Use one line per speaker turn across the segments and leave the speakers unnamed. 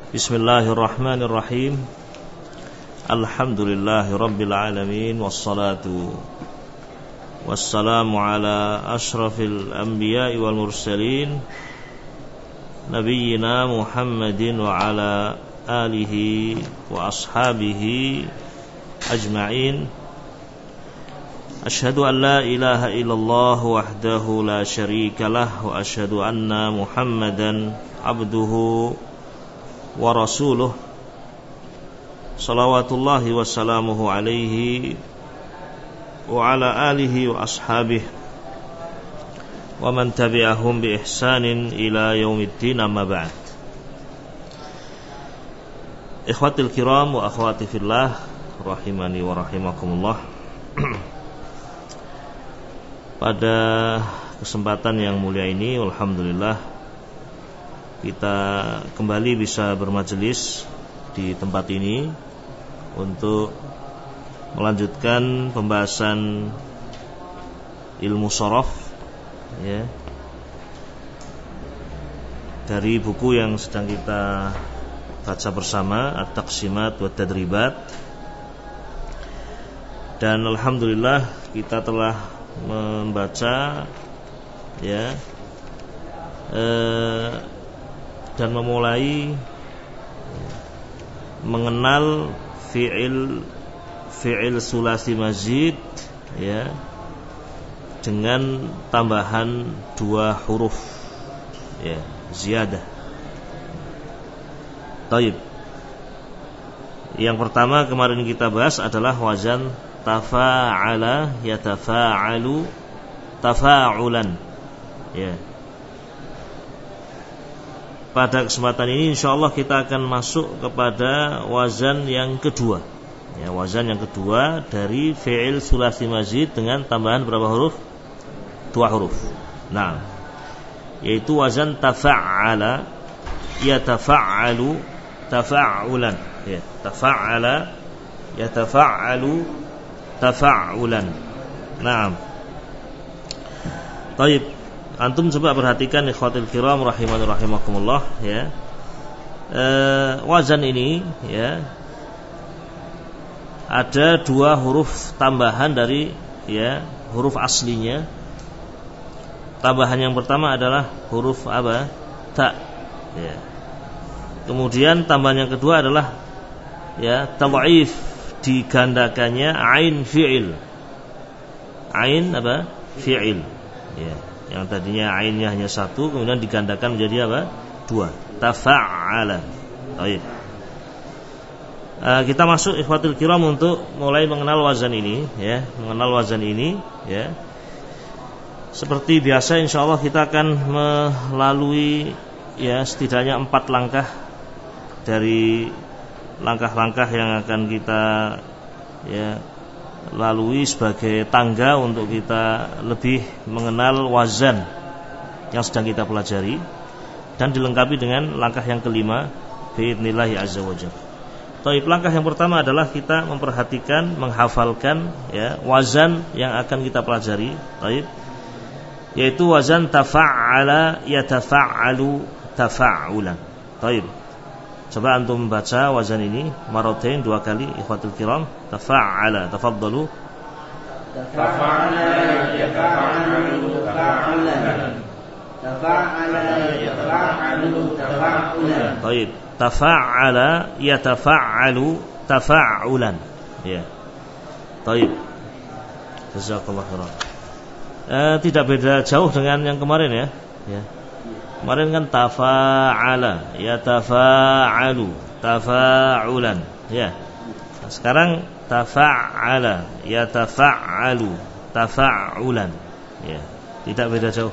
Bismillahirrahmanirrahim. Alhamdulillahi rabbil alamin. Wassalatu wassalamu ala ashrafil anbiya'i wal mursalin, nabiyyina Muhammadin wa ala alihi wa ashabihi ajma'in. Asyhadu an la ilaha illallah wahdahu la syarika lah, wa asyhadu anna Muhammadan abduhu wa rasuluh, salawatullahi wassalamuhu alaihi wa ala alihi wa ashabihi wa man tabi'ahum bi ihsanin ila yaumiddin, amma ba'd. Ikhwatil kiram wa akhwati fillah, rahimani wa rahimakumullah. Pada kesempatan yang mulia ini, alhamdulillah kita kembali bisa bermajelis di tempat ini untuk melanjutkan pembahasan ilmu shorof, ya, dari buku yang sedang kita baca bersama, At-Taqsimat wa Tadribat. Dan alhamdulillah kita telah membaca, ya, dan memulai mengenal fi'il sulasi mazid, ya, dengan tambahan 2 huruf, ya, ziyadah. Taib. Yang pertama kemarin kita bahas adalah wazan tafa'ala, yatafa'alu, tafa'ulan, ya. Pada kesempatan ini insyaallah kita akan masuk kepada wazan yang kedua, ya, wazan yang kedua dari fi'il sulasi mazid dengan tambahan berapa huruf? 2 huruf. Nah, yaitu wazan tafa'ala, yatafa'alu, tafa'ulan, ya, tafa'ala, yatafa'alu, tafa'ulan. Naam. Baik. Antum coba perhatikan ikhwatul kiram rahimani rahimakumullah, ya. Wazan ini, ya, ada 2 huruf tambahan dari, ya, huruf aslinya. Tambahan yang pertama adalah huruf apa? Ta, ya. Kemudian tambahan yang kedua adalah, ya, tad'if, digandakannya ain fi'il. Ain apa? Fi'il, ya. Yang tadinya ainnya hanya 1 kemudian digandakan menjadi apa? 2. Tafa'ala. Baik. Kita masuk ikhwatul kiram untuk mulai mengenal wazan ini, ya, mengenal wazan ini, ya. Seperti biasa insyaallah kita akan melalui, ya, setidaknya 4 langkah dari langkah-langkah yang akan kita, ya, lalui sebagai tangga untuk kita lebih mengenal wazan yang sedang kita pelajari, dan dilengkapi dengan langkah yang kelima biidznillah azza wajalla. Baik, langkah yang pertama adalah kita memperhatikan, menghafalkan, ya, wazan yang akan kita pelajari. Baik, yaitu wazan tafa'ala, yatafa'alu, tafa'ulan. Baik, coba antum membaca wazan ini maratain 2 kali ikhwatul kiram. Tafa'ala, tafaddalu.
Tafa'ala, yatafa'alu, tafa'ulan. Tafa'ala, yatafa'alu, tafa'ulan.
Baik, tafa'ala, yatafa'alu, tafa'ulan, ya. Baik, jazakallahu khairan. Tidak beda jauh dengan yang kemarin, ya, ya. Kemarin kan tafa'ala, yatafa'alu, tafa'ulan, ya. Nah, sekarang tafa'ala, yatafa'alu, tafa'ulan, ya. Tidak beda jauh.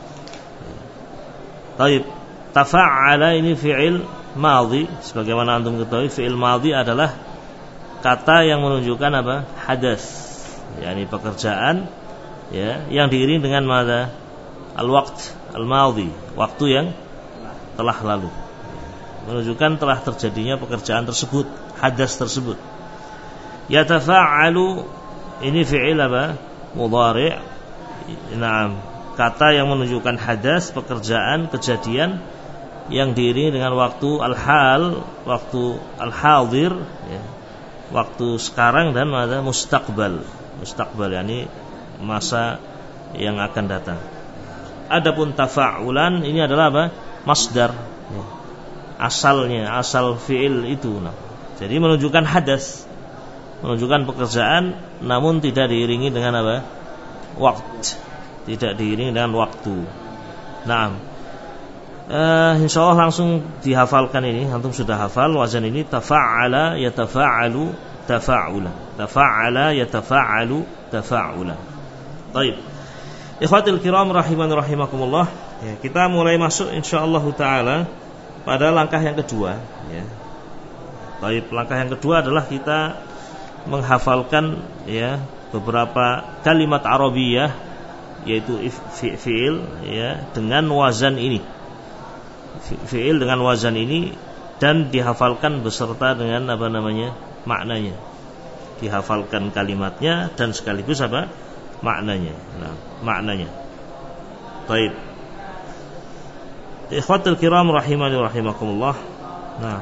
Baik, tafa'ala ini fi'il madhi. Sebagaimana antum ketahui, fi'il madhi adalah kata yang menunjukkan apa? Hadas, yakni pekerjaan, ya, yang diiring dengan mada? Al-waqt al-madhi, waktu yang telah lalu, menunjukkan telah terjadinya pekerjaan tersebut, hadas tersebut. Yatafa'alu ini fi'il apa? Mudhari'. Naam, kata yang menunjukkan hadas, pekerjaan, kejadian yang diiringi dengan waktu al-hal, waktu al-hadir, ya, waktu sekarang dan masa mustaqbal. Mustaqbal yakni masa yang akan datang. Adapun tafa'ulan ini adalah apa? Masdar, ya. Asalnya, asal fi'il itu. Nah, jadi menunjukkan hadas, menunjukkan pekerjaan, namun tidak diiringi dengan apa? Waqt, tidak diiringi dengan waktu. Nah, insyaallah langsung dihafalkan ini. Antum sudah hafal wazan ini. Tafa'ala yatafa'alu tafa'ula. Tafa'ala yatafa'alu tafa'ula. Baik. Ikhwatul kiram rahimani rahimakumullah. Ya, kita mulai masuk insyaallah taala pada langkah yang kedua, ya. Baik, langkah yang kedua adalah kita menghafalkan, ya, beberapa kalimat Arabiyah, yaitu fi'il, ya, dengan wazan ini. Fi'il dengan wazan ini, dan dihafalkan beserta dengan apa namanya? Maknanya. Dihafalkan kalimatnya dan sekaligus apa? Maknanya. Nah, maknanya. Baik. Ikhwatul kiram rahimani rahimakumullah. Nah,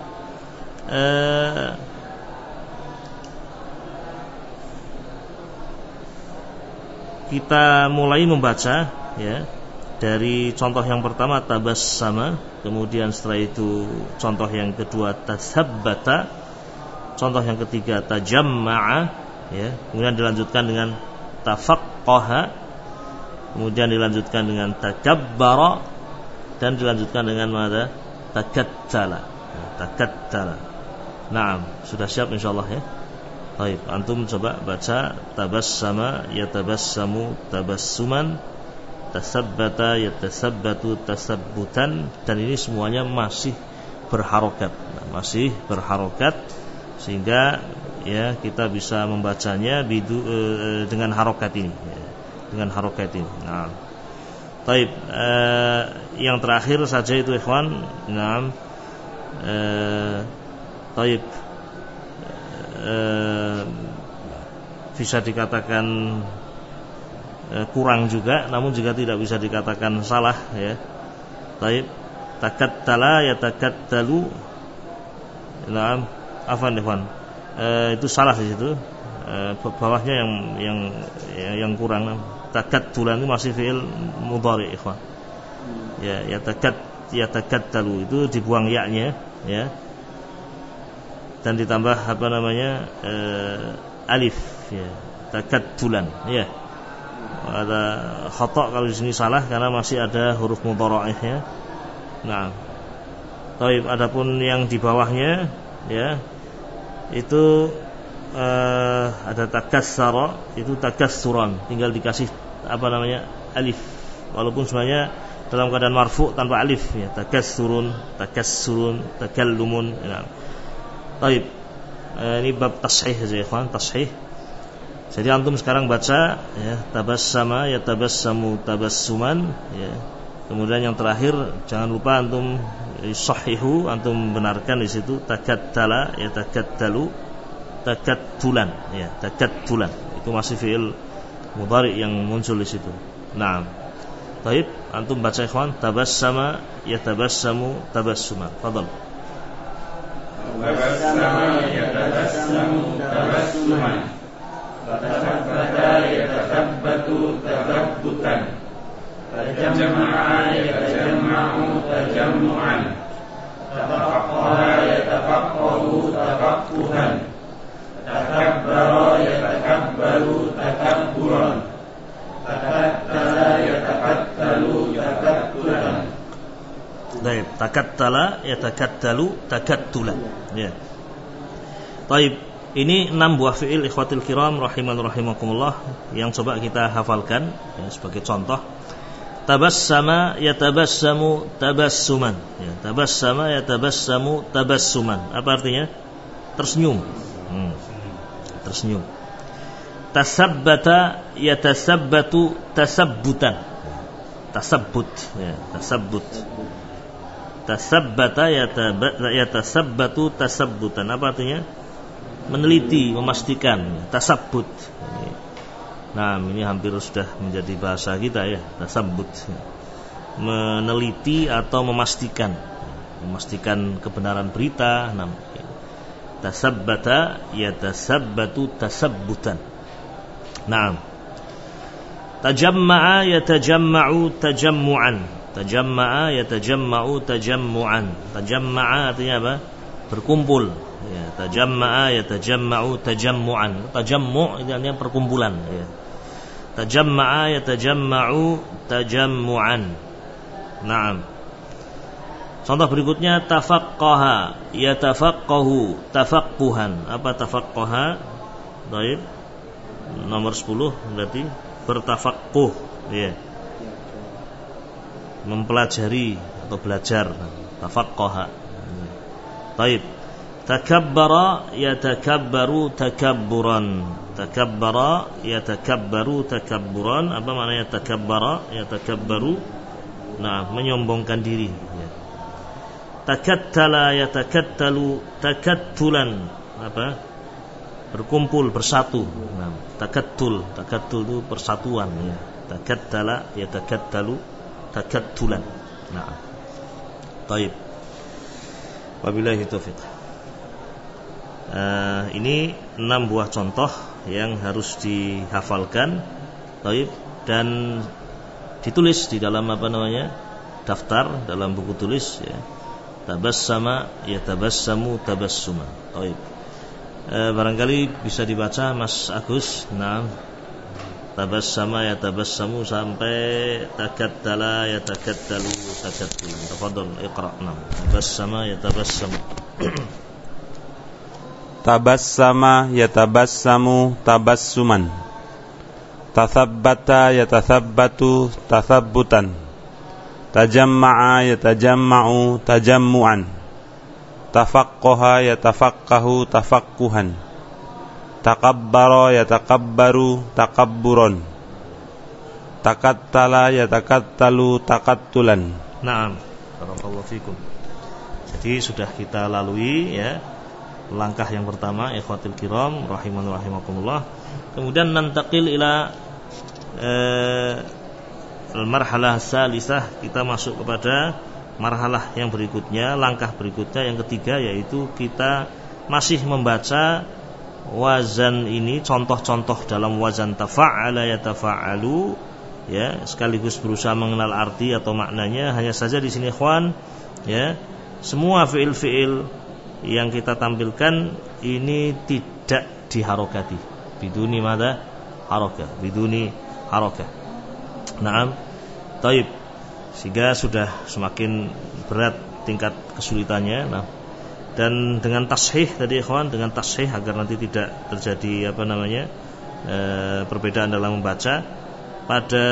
kita mulai membaca, ya, dari contoh yang pertama tabassama, kemudian setelah itu contoh yang kedua tasabbata, contoh yang ketiga tajamma'a, ya, kemudian dilanjutkan dengan tafaqqaha, kemudian dilanjutkan dengan takabbara, dan dilanjutkan dengan mana? Takattala. Takattala. Naam, sudah siap insyaallah, ya. Baik, antum coba baca tabassama yatabassamu tabassuman, tasabbata yatasabbatu tasabbutan, dan ini semuanya masih berharokat. Nah, masih berharokat, sehingga, ya, kita bisa membacanya dengan harokat ini, ya, dengan harokat ini. Nah, baik, yang terakhir saja itu ikhwan. Nah, baik, bisa dikatakan kurang juga, namun juga tidak bisa dikatakan salah, ya. Baik, takattala yatakattalu. Naam, afwan ikhwan. Itu salah di situ. Bawahnya yang kurang. Takattulan itu masih fi'il mudhari, ikhwan. Ya, yatakattalu itu dibuang ya-nya, ya. Dan ditambah apa namanya? Alif, ya. Takattulan, ya. Ada khata' kalau di sini salah karena masih ada huruf mudhari'nya. Nah, baik, adapun yang di bawahnya, ya, itu ada takassara, itu takassuran, tinggal dikasih apa namanya? Alif. Walaupun sebenarnya dalam keadaan marfu' tanpa alif, ya, takassurun, takallumun. Nah, baik, ini bab tashih ya ikhwan, tashih. Jadi antum sekarang baca, ya, tabassama yatabassamu tabassuman, ya. Kemudian yang terakhir jangan lupa antum sahihu, antum benarkan di situ takattala yatakattalu takattulan, ya, takattulan. Itu masih fi'il mudhari yang muncul di situ. Nah, baik, antum baca ikhwan, tabassama yatabassamu tabassuman. Fadhal.
Tabassama yatabassamu tabassuman. Tasabbata yatasabbatu tasabbutan. Tajamma'a yatajamma'u tajammu'an. Tafaqqaha yatafaqqahu tafaqquhan. Takabbara yatakabbaru takabburan. Takattala yatakattalu takattulan.
Baik, takattala yatakattalu takattulan, ya. Baik, ini 6 buah fi'il ikhwatul kiram rahiman rahimakumullah yang coba kita hafalkan, ya, sebagai contoh. Tabassama yatabassamu tabassuman, ya, tabassama yatabassamu tabassuman. Apa artinya? Tersenyum. Tersenyum. Tasabbata yatasabbatu tasabbutan. Tasabbut, ya, tasabbut. Tasabbata yatasabbatu tasabbutan. Apa artinya? Meneliti, memastikan. Tasabbut. Nah, ini hampir sudah menjadi bahasa kita, ya, tasabbut. meneliti atau memastikan kebenaran berita. Tasabbata yatasabbatu tasabbutan. Naam. Tajamma'a yatajamma'u tajammu'an. Tajamma'a yatajamma'u tajammu'an. Tajamma'a artinya apa? Berkumpul. Ya, tajamma'a yatajamma'u tajammu'an. Tajammu' itu artinya perkumpulan, ya. Tajamma'a yatajamma'u tajammu'an. Naam. Contoh berikutnya tafaqqaha yatafaqqahu tafaqquhan. Apa tafaqqaha? Baik. Nomor 10 berarti bertafaqquh, ya. Mempelajari atau belajar. Tafaqqaha. Baik. Takabbara yatakabbaru takabburan. Takabbara yatakabbaru takabburan. Apa maknanya takabbara yatakabbaru? Nah, menyombongkan diri, ya. Takattala yatakattalu takattulan. Apa? Berkumpul, bersatu. Nah, takattul itu persatuan, ya. Takattala yatakattalu takattulan. Nah. Baik. Wabillahi taufiq. Ini 6 buah contoh yang harus dihafalkan, baik, dan ditulis di dalam daftar, dalam buku tulis, ya. Tabassama yatabassamu tabassuma. Baik. Barangkali bisa dibaca Mas Agus. Nah, tabassama yatabassamu sampai takattala yatakattalu takattulan. Tafadhal iqra. Tabassama yatabassamu.
Tabassama yatabassamu tabassuman. Tathabbata yatathabbatu tathabbutan. Tajamma'a yatajamma'u tajammu'an. Tafaqqaha yatafaqqahu tafaqquhan. Takabbara yatakabbaru takabburan. Takattala yatakattalu takattulan.
Naam. Barakallahu fikum. Jadi sudah kita lalui, ya, langkah yang pertama, ikhwatul kiram rahiman rahimakumullah. Kemudian nantaqil ila al-marhalah salisah, kita masuk kepada marhalah yang berikutnya, langkah berikutnya yang ketiga, yaitu kita masih membaca wazan ini, contoh-contoh dalam wazan tafa'ala yatafa'alu, ya, sekaligus berusaha mengenal arti atau maknanya. Hanya saja di sini ikhwan, ya, semua fiil-fiil yang kita tampilkan ini tidak diharokati, biduni mada harokah, biduni harokah. Naam. Taib. Sehingga sudah semakin berat tingkat kesulitannya. Nah, dan dengan tashih tadi ikhwan, dengan tashih agar nanti tidak terjadi perbedaan dalam membaca pada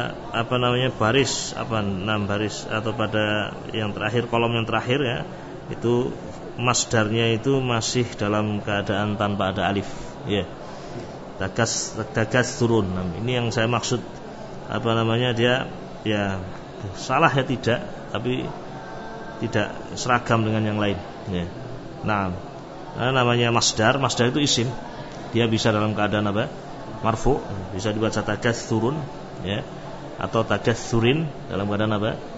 baris 6 baris atau pada yang terakhir, kolom yang terakhir, ya, itu masdarnya itu masih dalam keadaan tanpa ada alif, ya. Takas turun. Nah, ini yang saya maksud, dia, ya, salah ya tidak, tapi tidak seragam dengan yang lain, ya. Nah, namanya masdar itu isim, dia bisa dalam keadaan marfu, bisa dibaca takas turun, ya, atau takas turin dalam keadaan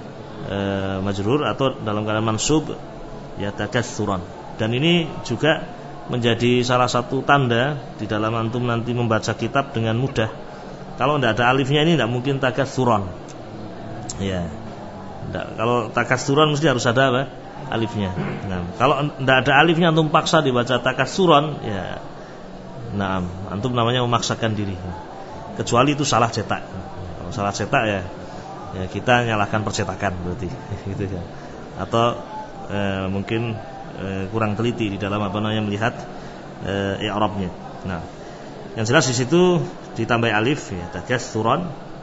majrur, atau dalam keadaan mansub, ya, takas turan. Dan ini juga menjadi salah satu tanda di dalam antum nanti membaca kitab dengan mudah. Kalau tidak ada alifnya ini tidak mungkin takatsuran, ya. Kalau takatsuran mesti harus ada alifnya. Nah, kalau tidak ada alifnya antum paksa dibaca takatsuran, ya, nah, antum namanya memaksakan diri. Kecuali itu salah cetak. Kalau salah cetak, ya kita nyalahkan percetakan berarti, gitu ya. Atau mungkin kurang teliti di dalam melihat i'rabnya. Nah, yang jelas di situ ditambah alif, ya, takassuran,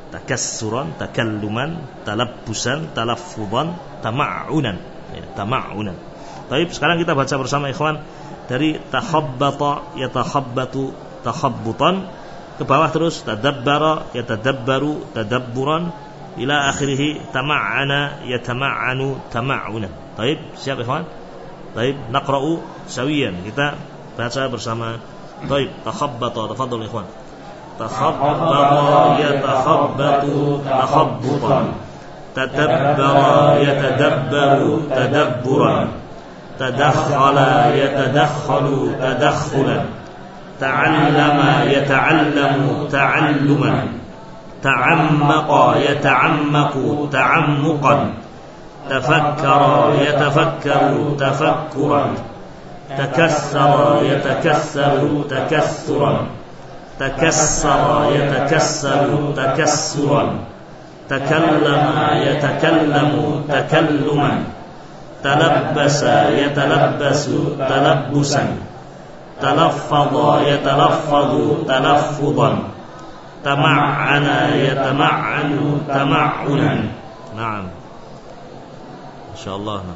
takalluman, talabbusan, talaffudan, tama'unan, ya, tama'unan. Baik, sekarang kita baca bersama ikhwan dari takhabbata yatakhabbatu takhabbutan ke bawah terus, tadabbara yatadabbaru tadabburan ila akhirih, tama'ana yatama'anu tama'unan. Baik, siap ikhwan? Baik, naqra'u sawiyan, kita baca bersama. Baik, takhabbata, tafadhal ikhwan. Takhabbata yatakhabbatu takhabbutan. tadabbara yatadabbaru tadabburan, tadakhala yatadakhalu tadakhulan, ta'allama yata'allamu ta'alluman, ta'ammaqa yata'ammaku ta'ammuqan, tafakkara yatafakkaru tafakkuran, takassara yatakassaru takassuran, takassara yatakassaru takassuran, takallama yatakallamu takalluman, talabbasa yatalabbasu talabbusan, talaffadha yatalaffadhu talaffudan, tama'ana yatama'anu tama'unan. Naam. Insyaallah.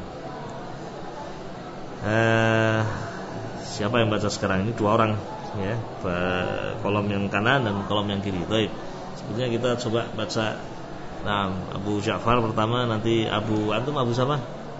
Siapa yang baca sekarang ini? 2 orang ya, kolom yang kanan dan kolom yang kiri. Baik. Sebetulnya kita coba baca. Nah, Abu Ja'far pertama, nanti Abu siapa?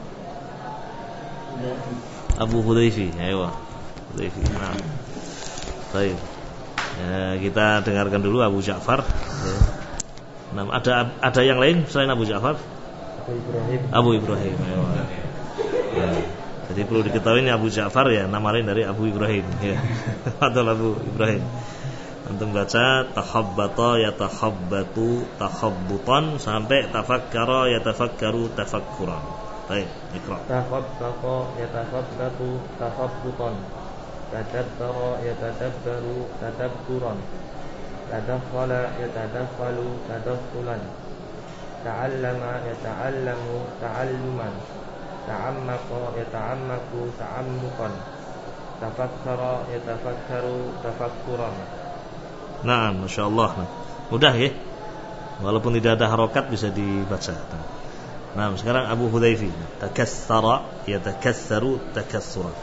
Abu Hudayfi. Ayo. Hudayfi. Nah. Baik. Kita dengarkan dulu Abu Ja'far. Nah, ada yang lain selain Abu Ja'far? Abu Ibrahim. Ya. Jadi perlu diketahui ini Abu Ja'far ya, nama lain dari Abu Ibrahim ya. Atau Abu Ibrahim. Antum baca takhabbata yatakhabbatu takhabbutan sampai tafakkara yatafakkaru tafakkuran. Baik, ikra.
Takhabbata yatakhabbatu takhabbutan, tadabbara yatadabbaru tadabburan, tadakhala yatadakhalu tadakhulan, ta'allama yata'allamu ta'alluman, ta'ammaqa yata'ammaku ta'ammuqan, tafakkara yatafakkaru tafakkuran.
Nah, masyaallah. Mudah ya. Walaupun tidak ada harokat bisa dibaca. Nah, sekarang Abu Hudayfi. Takassara yatakassaru takassuran.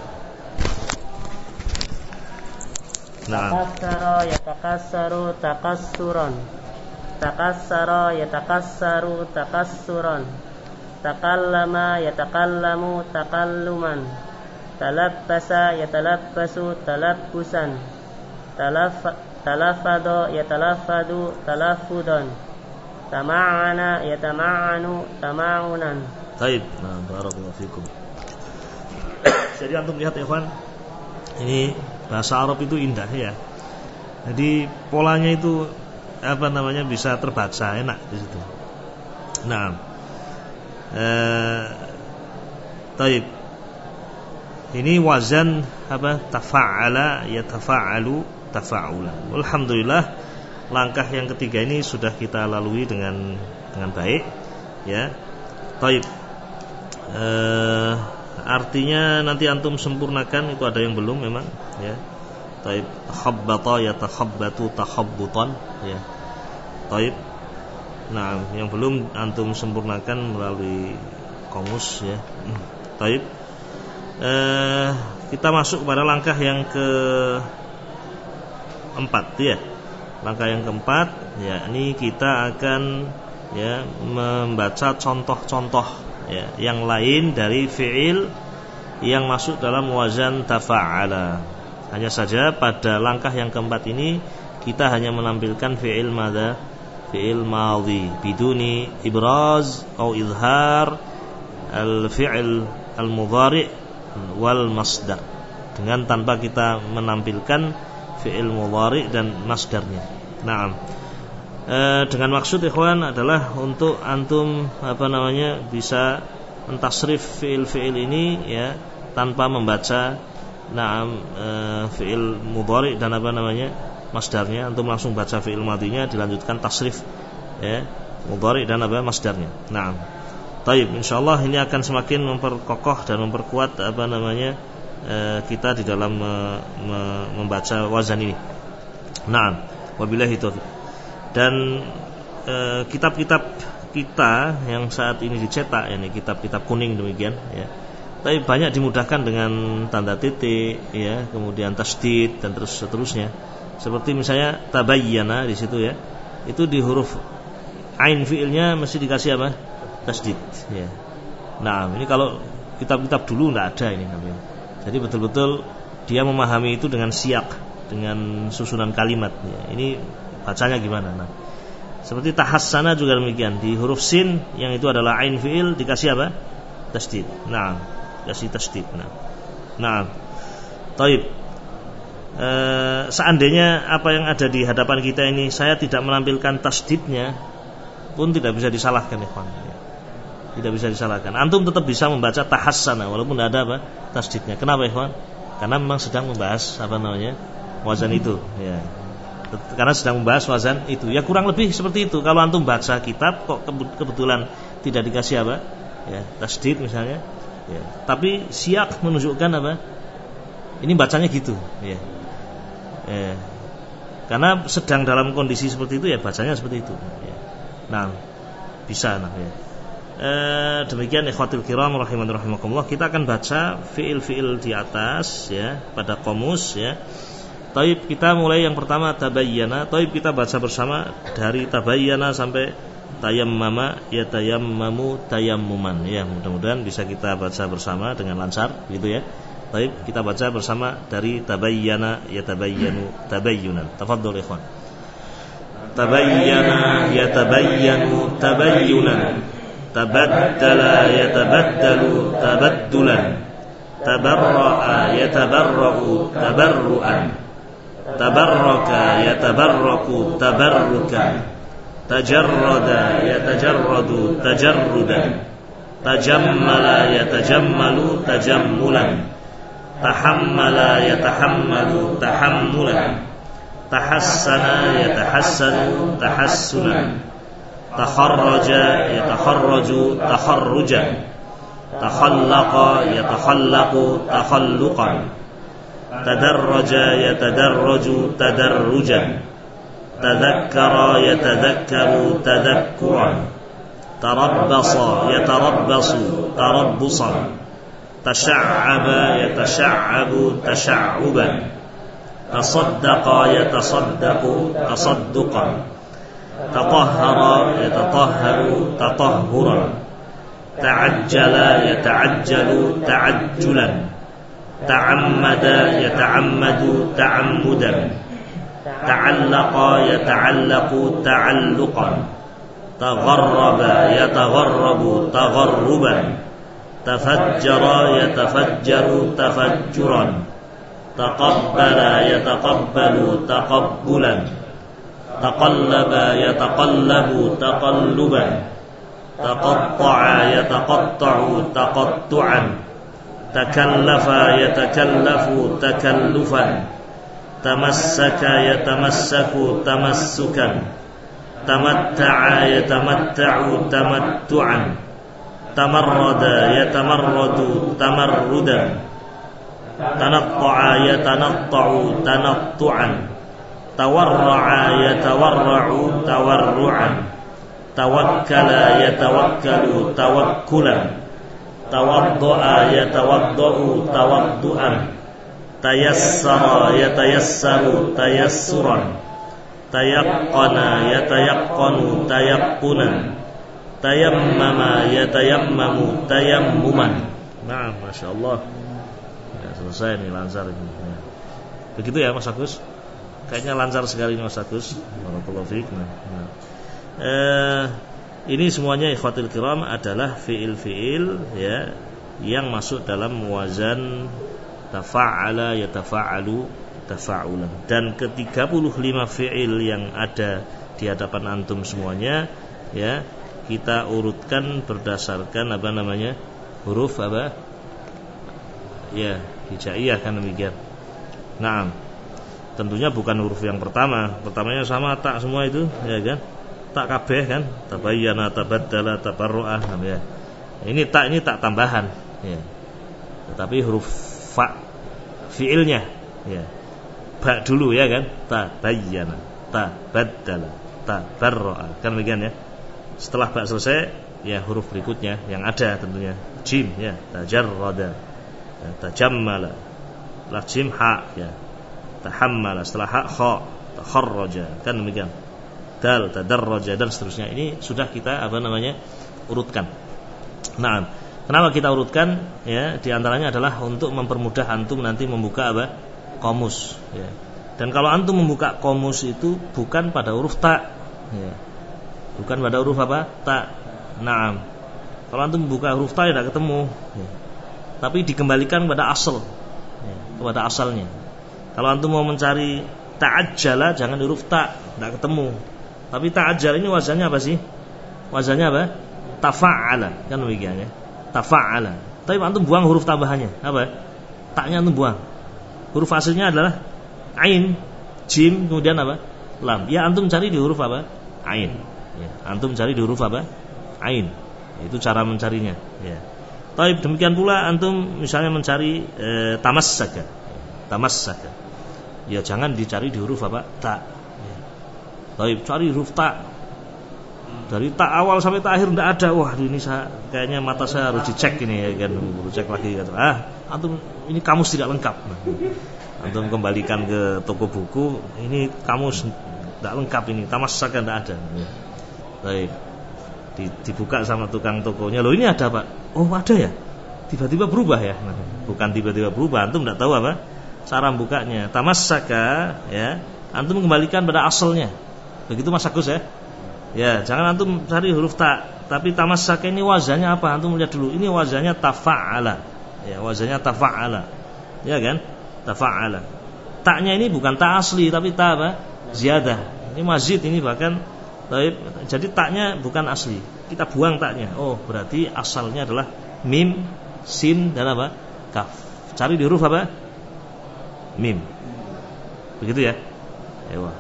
Nah.
Takassara yatakassaru takassuran, takassara yatakassaru takassuran, takallama yatakallamu takalluman, talabbasa yatalabbasu talabbusan, talaffadha yatalaffadu talaffudan, tama'ana yatama'anu tama'unan.
Baik, nah, barakallahu fikum. Jadi antum lihat ya, ikhwan. Ini bahasa Arab itu indah ya. Jadi polanya itu bisa terbaca enak di situ. Nah, taib. Ini wazan tafa'ala yatafa'alu tafa'ulan. Alhamdulillah langkah yang ketiga ini sudah kita lalui dengan baik ya. Taib. Artinya nanti antum sempurnakan, itu ada yang belum memang ya. Taib, takhabbata yatakhabbatu takhabbutan ya. Taib. Nah, yang belum antum sempurnakan melalui kamus ya. Taib. Kita masuk pada langkah yang keempat ya. Langkah yang keempat ya, ini kita akan ya membaca contoh-contoh ya, yang lain dari fi'il yang masuk dalam wazan tafa'ala. Hanya saja pada langkah yang keempat ini kita hanya menampilkan fi'il madza, fi'il madhi biduni ibraz atau izhar al-fi'il al-mudhari' wal masdar, dengan tanpa kita menampilkan fi'il mudhari' dan masdarnya. Naam. Dengan maksud ikhwan adalah untuk antum bisa mentasrif fi'il ini ya tanpa membaca fi'il mudhari dan masdarnya. Antum langsung baca fi'il madhinya, dilanjutkan tasrif ya mudhari dan masdarnya. Naam. Taib, insyaallah ini akan semakin memperkokoh dan memperkuat kita di dalam membaca wazan ini. Naam. Wabillahi taufiq. Dan kitab-kitab kita yang saat ini dicetak, ini kitab-kitab kuning demikian ya. Tapi banyak dimudahkan dengan tanda titik ya, kemudian tasdid dan seterusnya. Seperti misalnya tabayyana di situ ya. Itu di huruf ain fiilnya mesti dikasih apa? Tasdid ya. Nah, ini kalau kitab-kitab dulu enggak ada ini namanya. Jadi betul-betul dia memahami itu dengan siyak, dengan susunan kalimat ya. Ini bacanya gimana? Nah, Seperti tahassana juga demikian. Di huruf sin yang itu adalah ain fi'il dikasih apa? Tasdid. Naam, kasih tasdid. Naam. Taib. Seandainya apa yang ada di hadapan kita ini saya tidak menampilkan tasdidnya pun tidak bisa disalahkan, ikhwan. Tidak bisa disalahkan. Antum tetap bisa membaca tahassana walaupun tidak ada apa? Tasdidnya. Kenapa, ikhwan? Karena memang sedang membahas apa namanya? Wazan itu, ya. Karena sedang membahas wazan itu. Ya kurang lebih seperti itu. Kalau antum baca kitab kok kebetulan tidak dikasih apa? Ya, tasdid misalnya. Ya. Tapi siyak menunjukkan apa? Ini bacanya gitu, ya. Karena sedang dalam kondisi seperti itu ya bacanya seperti itu, ya. Nah, bisa ya. Demikian ikhwatul kiram rahiman rahimakumullah, kita akan baca fiil-fiil di atas ya pada qamus ya. Taib, kita mulai yang pertama tabayyana. Taib, kita baca bersama dari tabayyana sampai tayammama yatayammamu tayammuman ya. Mudah-mudahan bisa kita baca bersama dengan lancar gitu ya. Baik, kita baca bersama dari tabayyana yatabayyanu tabayyunan. Tafadhol ikhwan. Tabayyana yatabayyanu tabayyunan. Tabaddala yatabaddalu tabaddulan. Tabarra'a yatabarra'u tabarru'an. Tabarraka yatabarraku tabarrukan. Tajarrada yatajarradu tajarrudan. Tajammala yatajammalu tajammulan. Tahammala yatahammalu tahammulan. Tahassana yatahassanu tahassunan. Takharraja yatakharraju takharrujan. Takhallaqa yatakhallaqu takhalluqan. Tadarraja yatadarraju tadarrujan. Tadhakkara yatadhakkaru tadhakkuran. Tarabbasa yatarabbasu tarabbusan. Tasha'aba yatasha'abu tasha'uban. Tasaddaqa yatasaddaqu tasadduqan. Tatahhara yatatahharu tatahhuran. Ta'ajjala yata'ajjalu ta'ajjulan. Ta'ammada yata'ammadu ta'ammudan. Ta'allaqa yata'allaqu ta'alluqan. Tagharraba yatagharrabu tagharruban. Tafajjara yatafajjaru tafajjuran. Taqabbala yataqabbalu taqabbulan. Taqallaba yataqallabu taqalluban. Taqatta'a yataqatta'u taqattu'an. Takallafa yatakallafu takallufan. Tamassaka yatamassaku tamassukan. Tamatta'a yatamatta'u tamattu'an. Tamarrada yatamarradu tamarrudan. Tanatta'a yatanatta'u tanattu'an. Tawarra'a yatawarra'u tawarru'an. Tawakkala yatawakkalu tawakkulan. Tawadda'a yatawadda'u tawaddu'an. Tayassara yatayassaru tayassuran. Tayaqqana yatayaqqanu tayaqqunan. Tayammama yatayammamu tayammuman. Nah, Masya Allah ya, selesai nih, lancar ini ya. Begitu ya Mas Agus. Kayaknya lancar sekali Mas Agus. Barakallahu fiik. Ini semuanya ikhwatul kiram adalah fiil-fiil ya yang masuk dalam wazan tafa'ala yatafa'alu tafa'ulan. Dan ke-35 fiil yang ada di hadapan antum semuanya ya, kita urutkan berdasarkan apa namanya? Huruf apa? Ya, hijaiyah kan demikian. Naam. Tentunya bukan huruf yang pertama. Pertamanya sama tak semua itu, ya kan? Tak kabeh kan? Tabayyana, tabaddala, tabarru'ah, ya. Ini tak tambahan, ya. Tetapi huruf fa fiilnya, ya. Ba dulu ya kan? Tabayyana, tabaddala, tabarru'ah. Kan demikian ya. Setelah ba selesai, ya huruf berikutnya yang ada tentunya jim ya, tajarrada, ya, tajammala, setelah jim ha ya, tahammala, setelah ha kha, takharraja, kan demikian. Dal, tadarraja dan seterusnya. Ini sudah kita apa namanya? Urutkan. Nah, kenapa kita urutkan? Ya, di antaranya adalah untuk mempermudah antum nanti membuka apa? Qamus ya. Dan kalau antum membuka qamus itu bukan pada huruf ta ya. bukan pada huruf apa? Ta. Naam. Kalau antum buka huruf ta tidak ketemu, ya. Tapi dikembalikan kepada asal, ya, kepada asalnya. Kalau antum mau mencari ta'ajjala, jangan huruf ta, tidak ketemu. Tapi ta'ajjala ini wazannya apa sih? Wazannya apa? Tafa'ala, kan demikian ya. Tafa'ala. Tapi antum buang huruf tambahannya, apa? Taknya antum buang. Huruf aslinya adalah ain, jim, kemudian apa? Lam. Ya antum cari di huruf apa? Ain. Ya, antum cari di huruf apa? Ain. Itu cara mencarinya, ya. Taib, demikian pula antum misalnya mencari tamassaka. Tamassaka. Ya jangan dicari di huruf apa? Ta. Ya. Taib, cari huruf ta. Dari ta awal sampai ta akhir tidak ada. Wah, ini kayaknya mata saya harus dicek ini ya kan, harus cek lagi kata. Antum ini kamus tidak lengkap. Antum kembalikan ke toko buku, ini kamus tidak lengkap ini, tamassaka tidak ada. Ya. Taib. Dibuka sama tukang tokonya, loh ini ada Pak. Oh ada ya, tiba-tiba berubah ya. Nah, bukan tiba-tiba berubah, antum tidak tahu apa cara bukanya. Tamassaka, ya, antum kembalikan pada asalnya. Begitu Mas Agus ya. Ya, jangan antum cari huruf ta, tapi tamassaka ini wazannya apa? Antum lihat dulu, ini wazannya tafa'ala. Ya, wazannya tafa'ala. Ya kan? Tafa'ala. Taknya ini bukan ta asli, tapi ta apa? Ziyadah. Ini mazid, ini bahkan. Jadi taknya bukan asli, kita buang taknya. Oh berarti asalnya adalah mim, sin dan apa? Kaf. Cari di huruf apa? Mim. Begitu ya. Ewa.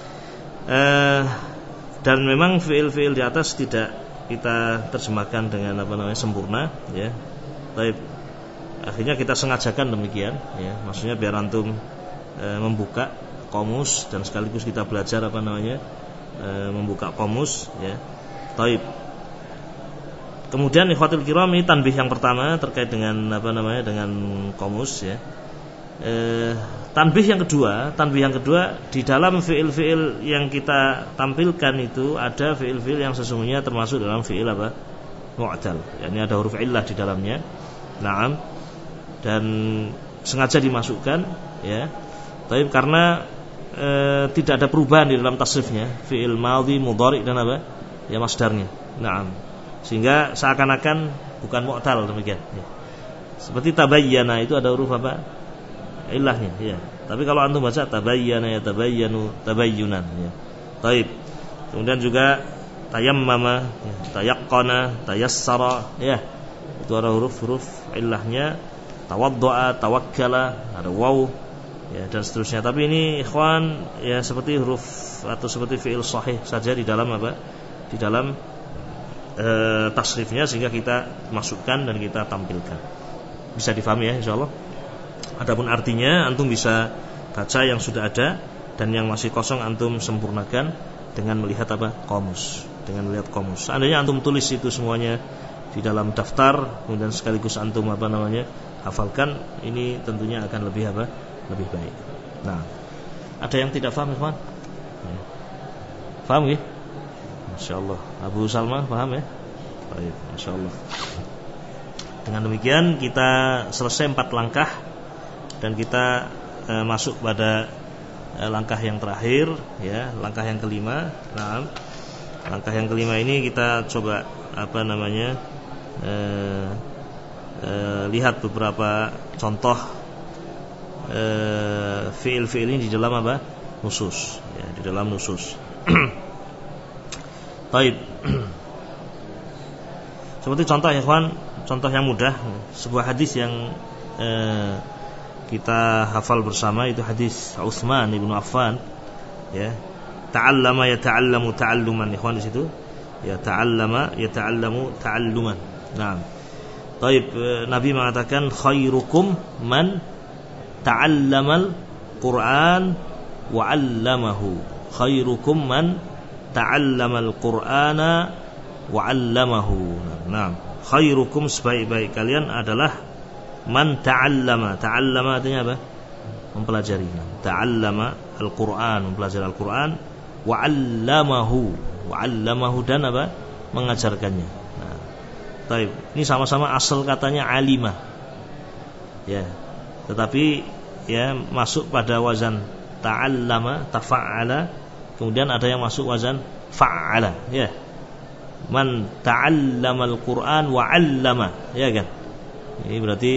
Dan memang fiil-fiil di atas tidak kita terjemahkan dengan apa namanya sempurna, ya. Baik. Akhirnya kita sengajakan demikian, ya. Maksudnya biar antum membuka komus dan sekaligus kita belajar apa namanya membuka komus, ya. Taib. Kemudian ikhwatul kiram, ini tanbih yang pertama terkait dengan apa namanya dengan komus, ya. Tanbih yang kedua di dalam fiil-fiil yang kita tampilkan itu ada fiil-fiil yang sesungguhnya termasuk dalam fiil apa? Mu'tal. Ini ada huruf illah di dalamnya. Naam. Dan sengaja dimasukkan, ya. Taib karena tidak ada perubahan di dalam tasrifnya, fi'il madhi, mudhari dan apa? Ya masdarnya. Naam. Sehingga seakan-akan bukan mu'tal demikian, ya. Seperti tabayyana itu ada huruf apa? Illahnya, ya. Tapi kalau antum baca tabayyana ya tabayyanu tabayyunan, ya. Baik. Kemudian juga tayammama, ya, tayaqqana, tayassara, ya. Itu ada huruf-huruf illahnya. Tawaddu'a, tawakkala, ada waw, ya, dan seterusnya. Tapi ini ikhwan, ya, seperti huruf atau seperti fi'il sahih saja di dalam apa? Di dalam tasrifnya, sehingga kita masukkan dan kita tampilkan. Bisa difahami ya insyaallah. Adapun artinya antum bisa baca yang sudah ada, dan yang masih kosong antum sempurnakan dengan melihat apa? Komus. Dengan melihat komus. Seandainya antum tulis itu semuanya di dalam daftar, kemudian sekaligus antum apa namanya? Hafalkan, ini tentunya akan lebih apa? Lebih baik. Nah, ada yang tidak paham, teman? Paham ya? Masyaallah. Abu Salma paham ya? Baik, masyaallah. Dengan demikian kita selesai 4 langkah dan kita masuk pada langkah yang terakhir, ya, langkah yang kelima. Nah, langkah yang kelima ini kita coba apa namanya? Lihat beberapa contoh fiil-fiil ini di dalam apa? Nusus, ya, di dalam nusus. Baik. Seperti contoh ya kawan, contoh yang mudah, sebuah hadis yang kita hafal bersama, itu hadis Utsman bin Affan, ya. Ta'allama yata'allamu ta'alluman, ikhwan di situ. Ya ta'allama yata'allamu ta'alluman. Naam. Baik, Nabi mengatakan khairukum man ta'allamal Qur'an wa 'allamahu. Khairukum man ta'allamal Qur'ana wa 'allamahu. Nah, khairukum, sebaik-baik kalian adalah man ta'allama. Ta'allama artinya apa? Mempelajari. Ta'allama al-Qur'an, mempelajari Al-Qur'an, wa 'allamahu. Wa 'allamahu, dan apa? Mengajarkannya. Taib. Ini sama-sama asal katanya alimah, ya, tetapi ya masuk pada wazan ta'allama, tafa'ala, kemudian ada yang masuk wazan fa'ala, ya. man ta'allamal Qur'an wa 'allama, ya kan? Ini berarti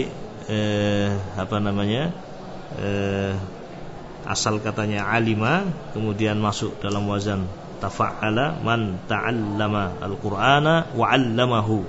asal katanya alima, kemudian masuk dalam wazan tafa'ala, man ta'allama al-Qur'ana wa 'allamahu.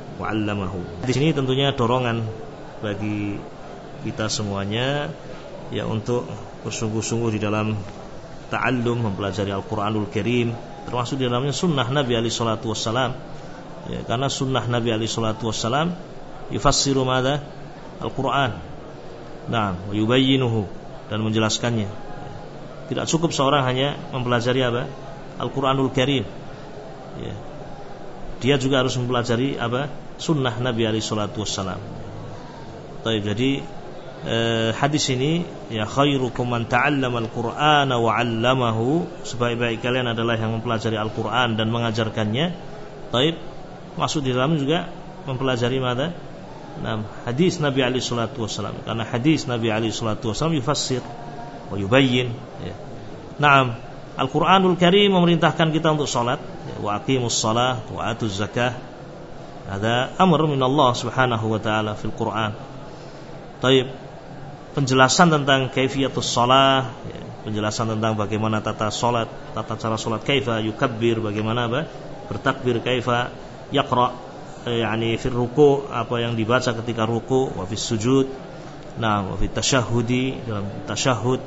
Di sini tentunya dorongan bagi kita semuanya ya untuk bersungguh-sungguh di dalam ta'allum, mempelajari Al-Qur'anul Karim, termasuk di dalamnya sunnah Nabi alaihi salatu wassalam. Ya, karena sunnah Nabi alaihi salatu wassalam yufassiru madza? Al-Qur'an. Nah, wa yubayyinuhu, dan menjelaskannya. Tidak cukup seorang hanya mempelajari apa? Al-Qur'anul Karim. Ya. Dia juga harus mempelajari apa? Sunnah Nabi alaihi salatu wassalam. Baik, jadi hadis ini ya khairukum man ta'allama al-Qur'ana wa 'allamahu, sebaik-baik kalian adalah yang mempelajari Al-Qur'an dan mengajarkannya. Baik, masuk di dalam juga mempelajari mana? Nah, hadis Nabi alaihi salatu wasallam, karena hadis Nabi alaihi salatu wasallam yufassir wa yubayyin ya. Naam, Al-Qur'anul Karim memerintahkan kita untuk salat, ya, wa aqimus shalah wa atuz zakah. Ada amr min Allah Subhanahu wa taala fil Qur'an. Baik, penjelasan tentang kaifiyatus shalah, ya, penjelasan tentang bagaimana tata salat, tata cara salat, kaifa yukabbir, bagaimana bertakbir, kaifa yaqra, yakni fil ruku', apa yang dibaca ketika ruku', wa fis sujud, nah wa fit tasyahhudi, dalam tasyahhud,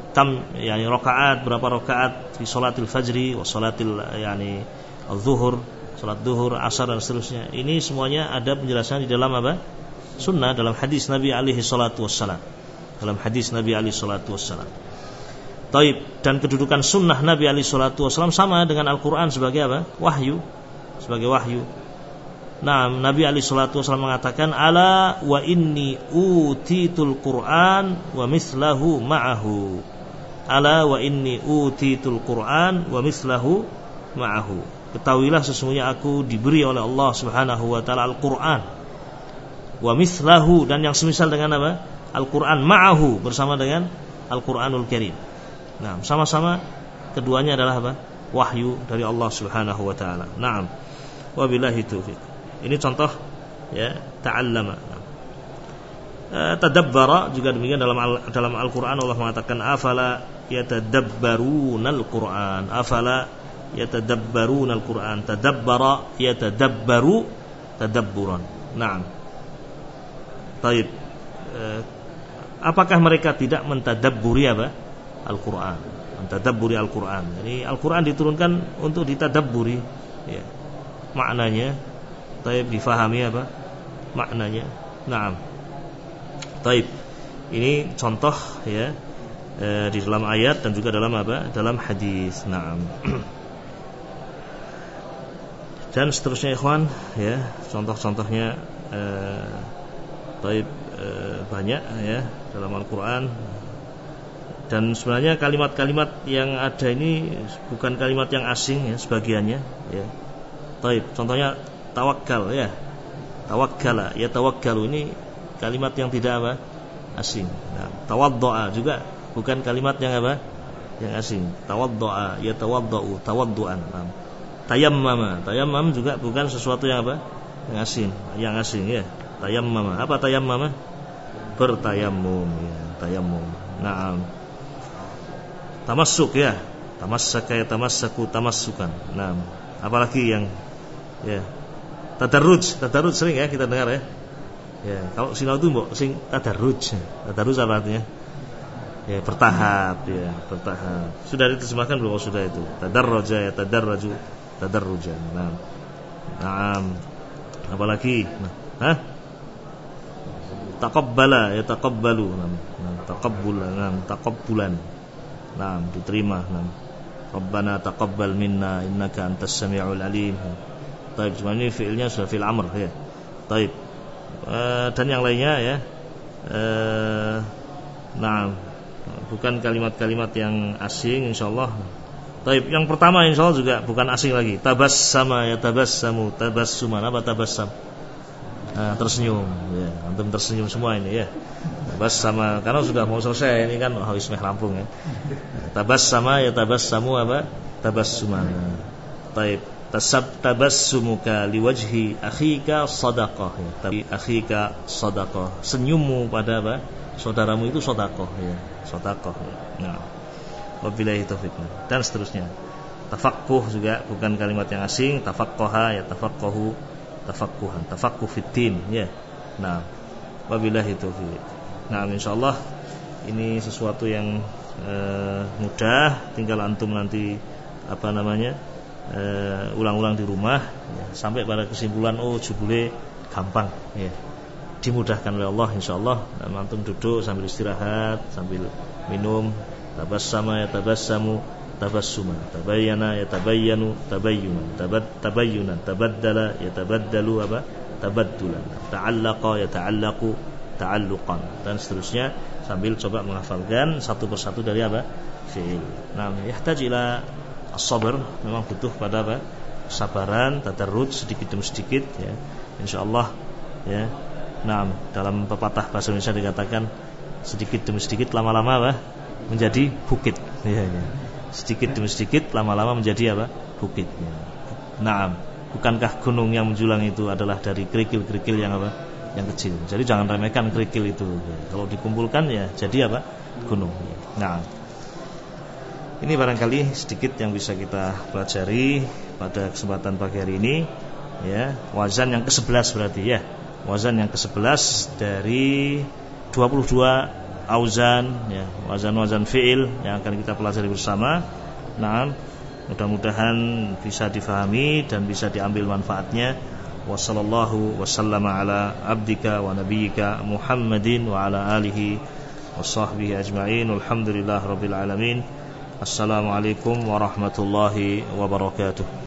yakni rakaat, berapa rakaat fi salatil fajri wa salatil yakni az-zuhur, salat zuhur, asar dan seterusnya. Ini semuanya ada penjelasan di dalam apa? Sunnah, dalam hadis Nabi alaihi salatu wassalam. Dalam hadis Nabi alaihi salatu wassalam. Taib, dan kedudukan sunnah Nabi alaihi salatu wassalam sama dengan Al-Qur'an sebagai apa? Wahyu, sebagai wahyu. Nah, Nabi alaihi salatu wassalam mengatakan, ala wa inni utitul Qur'an wa mislahu ma'ahu. Ala wa inni utitul Qur'an wa mislahu ma'ahu. Ketahuilah sesungguhnya aku diberi oleh Allah Subhanahu wa taala Al-Qur'an wa mislahu, dan yang semisal dengan apa? Al-Qur'an, ma'ahu, bersama dengan Al-Qur'anul Karim. Nah, sama-sama keduanya adalah apa? Wahyu dari Allah Subhanahu wa taala. Naam. Wabillahi taufiq. Ini contoh ya, ta'allama. Tadabbara juga demikian, dalam Al-Qur'an Allah mengatakan afala yatadabbarunal Qur'an. Afala yatadabbarunal Qur'an. Tadabbara yatadabbaru tadabburan. Naam. Baik. Apakah mereka tidak mentadabburi apa? Al-Qur'an. Mentadabburi Al-Qur'an. Jadi Al-Qur'an diturunkan untuk ditadabburi ya. Maknanya, baik, difahami apa? Maknanya. Naam. Baik. Ini contoh ya di dalam ayat dan juga dalam apa? Dalam hadis. Naam. Dan seterusnya ikhwan ya, contoh-contohnya banyak ya dalam Al-Qur'an. Dan sebenarnya kalimat-kalimat yang ada ini bukan kalimat yang asing ya, sebagiannya ya. Contohnya tawakkal ya. Tawakkala, ya tawakkalu, ini kalimat yang tidak apa? Asing. Nah, tawaddoa juga bukan kalimat yang apa? Yang asing. Tawaddoa, ya tawaddau, tawadduan. Nah, tayammam juga bukan sesuatu yang apa? Yang asing ya. Tayammama. Apa tayammama? Bertayammum ya, tayammum. Naam. Tamassuk ya. Tamassaka ya tamassaku tamassukan. Naam. Apalagi yang ya. Tadarruj sering ya kita dengar ya. Ya, kalau sinau itu mbok sing tadarruj. Tadarruj apa artinya? Ya, bertahap ya, bertahap. Sudah diterjemahkan belum? Sudah itu. Tadarraja ya tadarraju, tadarrujan. Naam. Apalagi? Taqabbala ya taqabbalu. Taqabbulan. Diterima. Rabbana taqabbal minna innaka antas samiul alim. Baik, cuma ini fiilnya sudah fiil amr ya. Baik. Dan yang lainnya ya. Bukan kalimat-kalimat yang asing insyaallah. Baik, yang pertama insyaallah juga bukan asing lagi. Tabassama ya tabassamu, tabassuman. Apa tabassam? Tersenyum ya, antum tersenyum semua ini ya. Tabassama, karena sudah mau selesai ini kan habis rampung ya. Tabassama ya tabassamu apa? Tabassuman. Baik. tabassumuka liwajhi akhika sadaqah, ya. Tapi akhika sadaqah, senyummu pada apa? Saudaramu itu sedekah, ya. Sedekah. Nah, wabillahi taufiq. Dan seterusnya. Tafaqquh juga bukan kalimat yang asing. Tafaqqaha, ya tafaqqahu, tafaqquhan, tafaqquh fiddin, ya. Nah, wabillahi taufiq. Nah, insyaallah ini sesuatu yang mudah, tinggal antum nanti ulang-ulang di rumah, ya, sampai pada kesimpulan jebule gampang, ya. Dimudahkan oleh Allah insyaallah. Antum duduk sambil istirahat, sambil minum. Tabassama ya tabassamu tabassuma, tabayyana ya tabayyanu tabayyunan, tabayyunan, tabaddala ya tabaddalu tabaddulan, ta'allaqa ya ta'allaqu ta'alluqan, dan seterusnya, sambil coba menghafalkan satu persatu dari fi'il. Nah, yahtaj ila as-sabr, memang butuh pada kesabaran, tadarruj sedikit demi sedikit, ya. Insyaallah, ya. Nah, dalam pepatah bahasa Indonesia dikatakan sedikit demi sedikit lama-lama menjadi bukit, ya, ya. Sedikit demi sedikit lama-lama menjadi bukit, ya. Nah, bukankah gunung yang menjulang itu adalah dari kerikil-kerikil yang kecil. Jadi jangan remehkan kerikil itu, ya. Kalau dikumpulkan ya jadi gunung, ya. Nah, ini barangkali sedikit yang bisa kita pelajari pada kesempatan pagi hari ini, ya. Wazan yang ke-11 berarti, ya. Wazan yang ke-11 dari 22 auzan, ya, wazan-wazan fi'il yang akan kita pelajari bersama. Nah, mudah-mudahan bisa difahami dan bisa diambil manfaatnya. Wassallallahu wasallama ala abdika wa nabiyyika Muhammadin wa ala alihi washabbihi ajma'in. Alhamdulillah rabbil alamin. Assalamualaikum warahmatullahi wabarakatuh.